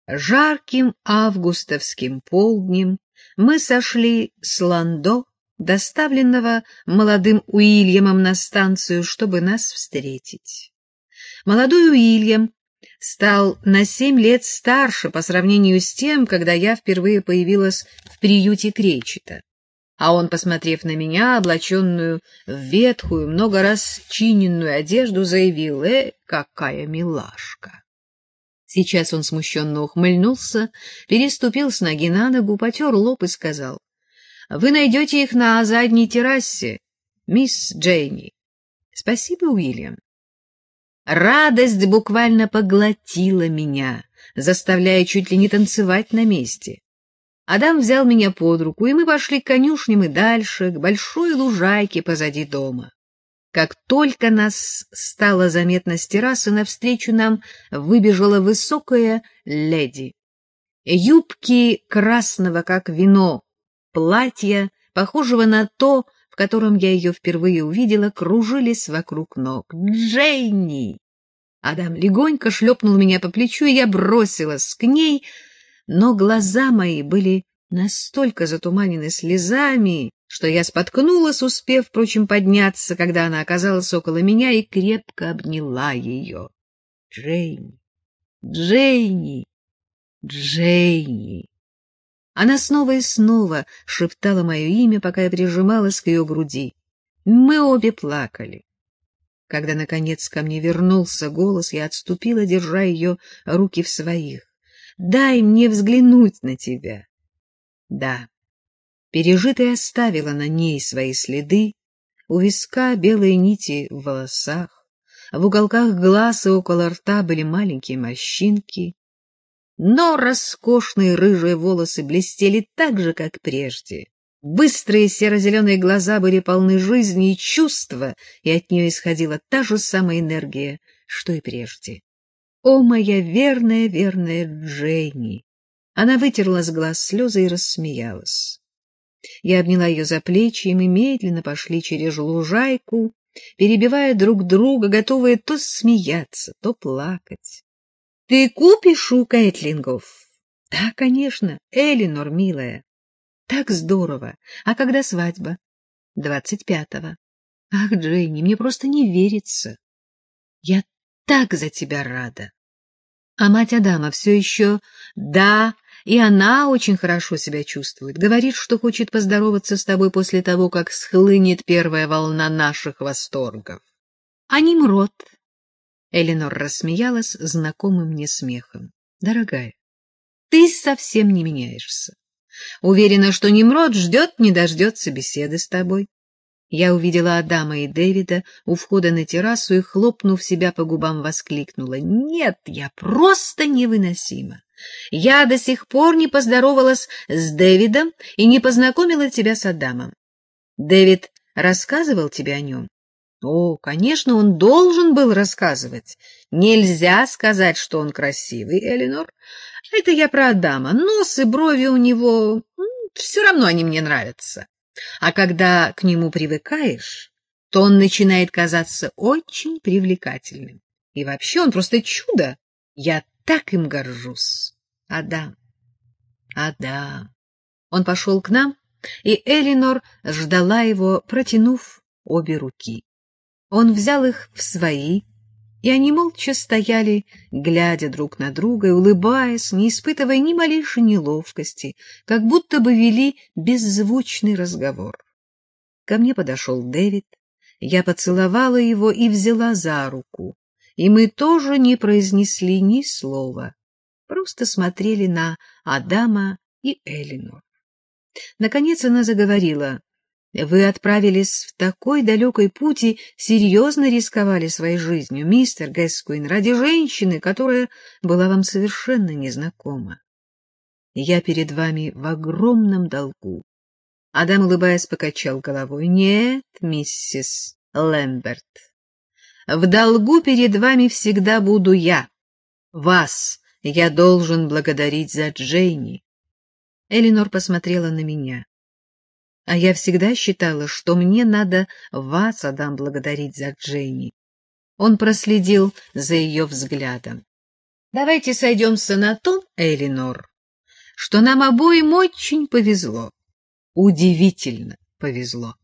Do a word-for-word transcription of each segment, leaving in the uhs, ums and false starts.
Жарким августовским полднем мы сошли с ландо, доставленного молодым Уильямом на станцию, чтобы нас встретить. Молодой Уильям стал на семь лет старше по сравнению с тем, когда я впервые появилась в приюте Кречета. А он, посмотрев на меня, облаченную в ветхую, много раз чиненную одежду, заявил: «Э, какая милашка!» Сейчас он смущенно ухмыльнулся, переступил с ноги на ногу, потер лоб и сказал: «Вы найдете их на задней террасе, мисс Джейни». «Спасибо, Уильям». Радость буквально поглотила меня, заставляя чуть ли не танцевать на месте. Адам взял меня под руку, и мы пошли к конюшням и дальше, к большой лужайке позади дома. Как только нас стало заметно с террасы, навстречу нам выбежала высокая леди. Юбки красного, как вино, платья, похожего на то, в котором я ее впервые увидела, кружились вокруг ног. «Джейни!» Адам легонько шлепнул меня по плечу, и я бросилась к ней, но глаза мои были настолько затуманены слезами, что я споткнулась, успев, впрочем, подняться, когда она оказалась около меня, и крепко обняла ее. «Джейни! Джейни! Джейни!» Она снова и снова шептала мое имя, пока я прижималась к ее груди. Мы обе плакали. Когда, наконец, ко мне вернулся голос, я отступила, держа ее руки в своих. «Дай мне взглянуть на тебя». Да. Пережитое оставило на ней свои следы, у виска белые нити в волосах, в уголках глаз и около рта были маленькие морщинки, но роскошные рыжие волосы блестели так же, как прежде. Быстрые серо-зеленые глаза были полны жизни и чувства, и от нее исходила та же самая энергия, что и прежде. О, моя верная, верная Джейни! Она вытерла с глаз слезы и рассмеялась. Я обняла ее за плечи, и мы медленно пошли через лужайку, перебивая друг друга, готовые то смеяться, то плакать. — Ты купишь у Кэтлингов? — Да, конечно, Элинор, милая. — Так здорово. А когда свадьба? — Двадцать пятого. — Ах, Джейни, мне просто не верится. Я так за тебя рада. А мать Адама все еще... Да, и она очень хорошо себя чувствует. Говорит, что хочет поздороваться с тобой после того, как схлынет первая волна наших восторгов. А Nimrod? Элинор рассмеялась знакомым мне смехом. Дорогая, ты совсем не меняешься. Уверена, что Nimrod ждет, не дождется беседы с тобой. Я увидела Адама и Дэвида у входа на террасу и, хлопнув себя по губам, воскликнула: «Нет, я просто невыносима. Я до сих пор не поздоровалась с Дэвидом и не познакомила тебя с Адамом. Дэвид рассказывал тебе о нем?» «О, конечно, он должен был рассказывать. Нельзя сказать, что он красивый, Элинор. Это я про Адама. Нос и брови у него... Все равно они мне нравятся. А когда к нему привыкаешь, то он начинает казаться очень привлекательным. И вообще он просто чудо. Я так им горжусь. Адам, Адам». Он пошел к нам, и Элинор ждала его, протянув обе руки. Он взял их в свои, и они молча стояли, глядя друг на друга и улыбаясь, не испытывая ни малейшей неловкости, как будто бы вели беззвучный разговор. Ко мне подошел Дэвид, я поцеловала его и взяла за руку, и мы тоже не произнесли ни слова, просто смотрели на Адама и Элинор. Наконец она заговорила: «Вы отправились в такой далекий путь и серьезно рисковали своей жизнью, мистер Гэскуин, ради женщины, которая была вам совершенно незнакома. Я перед вами в огромном долгу». Адам, улыбаясь, покачал головой. «Нет, миссис Лэмберт, в долгу перед вами всегда буду я. Вас я должен благодарить за Джейни». Элинор посмотрела на меня. «А я всегда считала, что мне надо вас, Адам, благодарить за Джейни». Он проследил за ее взглядом. Давайте сойдемся на том, Элинор, что нам обоим очень повезло, удивительно повезло.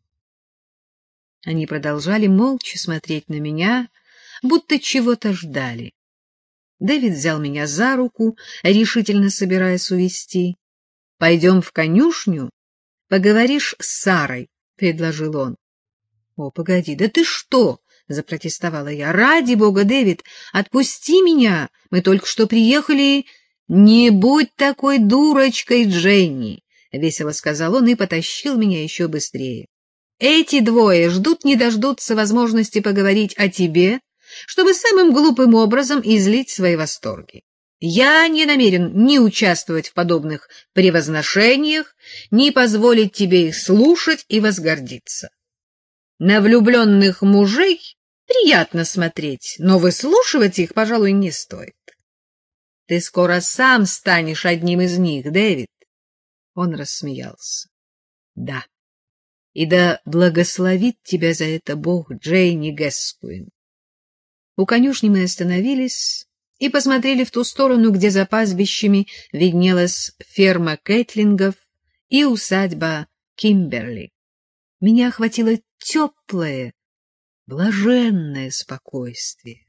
Они продолжали молча смотреть на меня, будто чего-то ждали. Дэвид взял меня за руку, решительно собираясь увести. — Пойдем в конюшню, поговоришь с Сарой, — предложил он. — О, погоди, да ты что? — запротестовала я. — Ради бога, Дэвид, отпусти меня, мы только что приехали. — Не будь такой дурочкой, Дженни, — весело сказал он и потащил меня еще быстрее. — Эти двое ждут не дождутся возможности поговорить о тебе, чтобы самым глупым образом излить свои восторги. Я не намерен ни участвовать в подобных превозношениях, ни позволить тебе их слушать и возгордиться. На влюбленных мужей приятно смотреть, но выслушивать их, пожалуй, не стоит. Ты скоро сам станешь одним из них, Дэвид. Он рассмеялся. Да, и да благословит тебя за это Бог, Джейни Гэскуин. У конюшни мы остановились и посмотрели в ту сторону, где за пастбищами виднелась ферма Кэтлингов и усадьба Кимберли. Меня охватило теплое, блаженное спокойствие.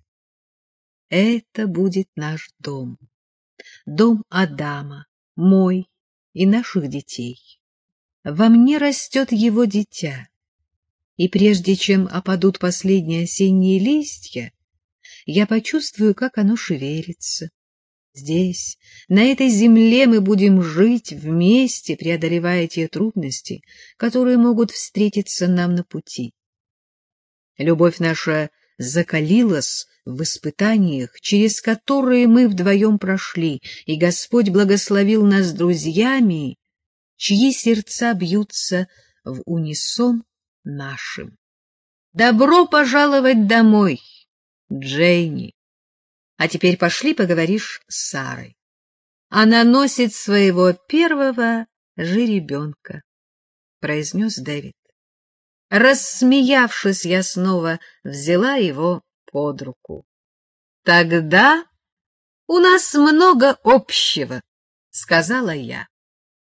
Это будет наш дом, дом Адама, мой и наших детей. Во мне растет его дитя, и прежде чем опадут последние осенние листья, я почувствую, как оно шевелится. Здесь, на этой земле, мы будем жить вместе, преодолевая те трудности, которые могут встретиться нам на пути. Любовь наша закалилась в испытаниях, через которые мы вдвоем прошли, и Господь благословил нас друзьями, чьи сердца бьются в унисон нашим. Добро пожаловать домой, Джейни. А теперь пошли поговоришь с Сарой. Она носит своего первого жеребенка, — произнес Дэвид. Рассмеявшись, я снова взяла его под руку. — Тогда у нас много общего, — сказала я.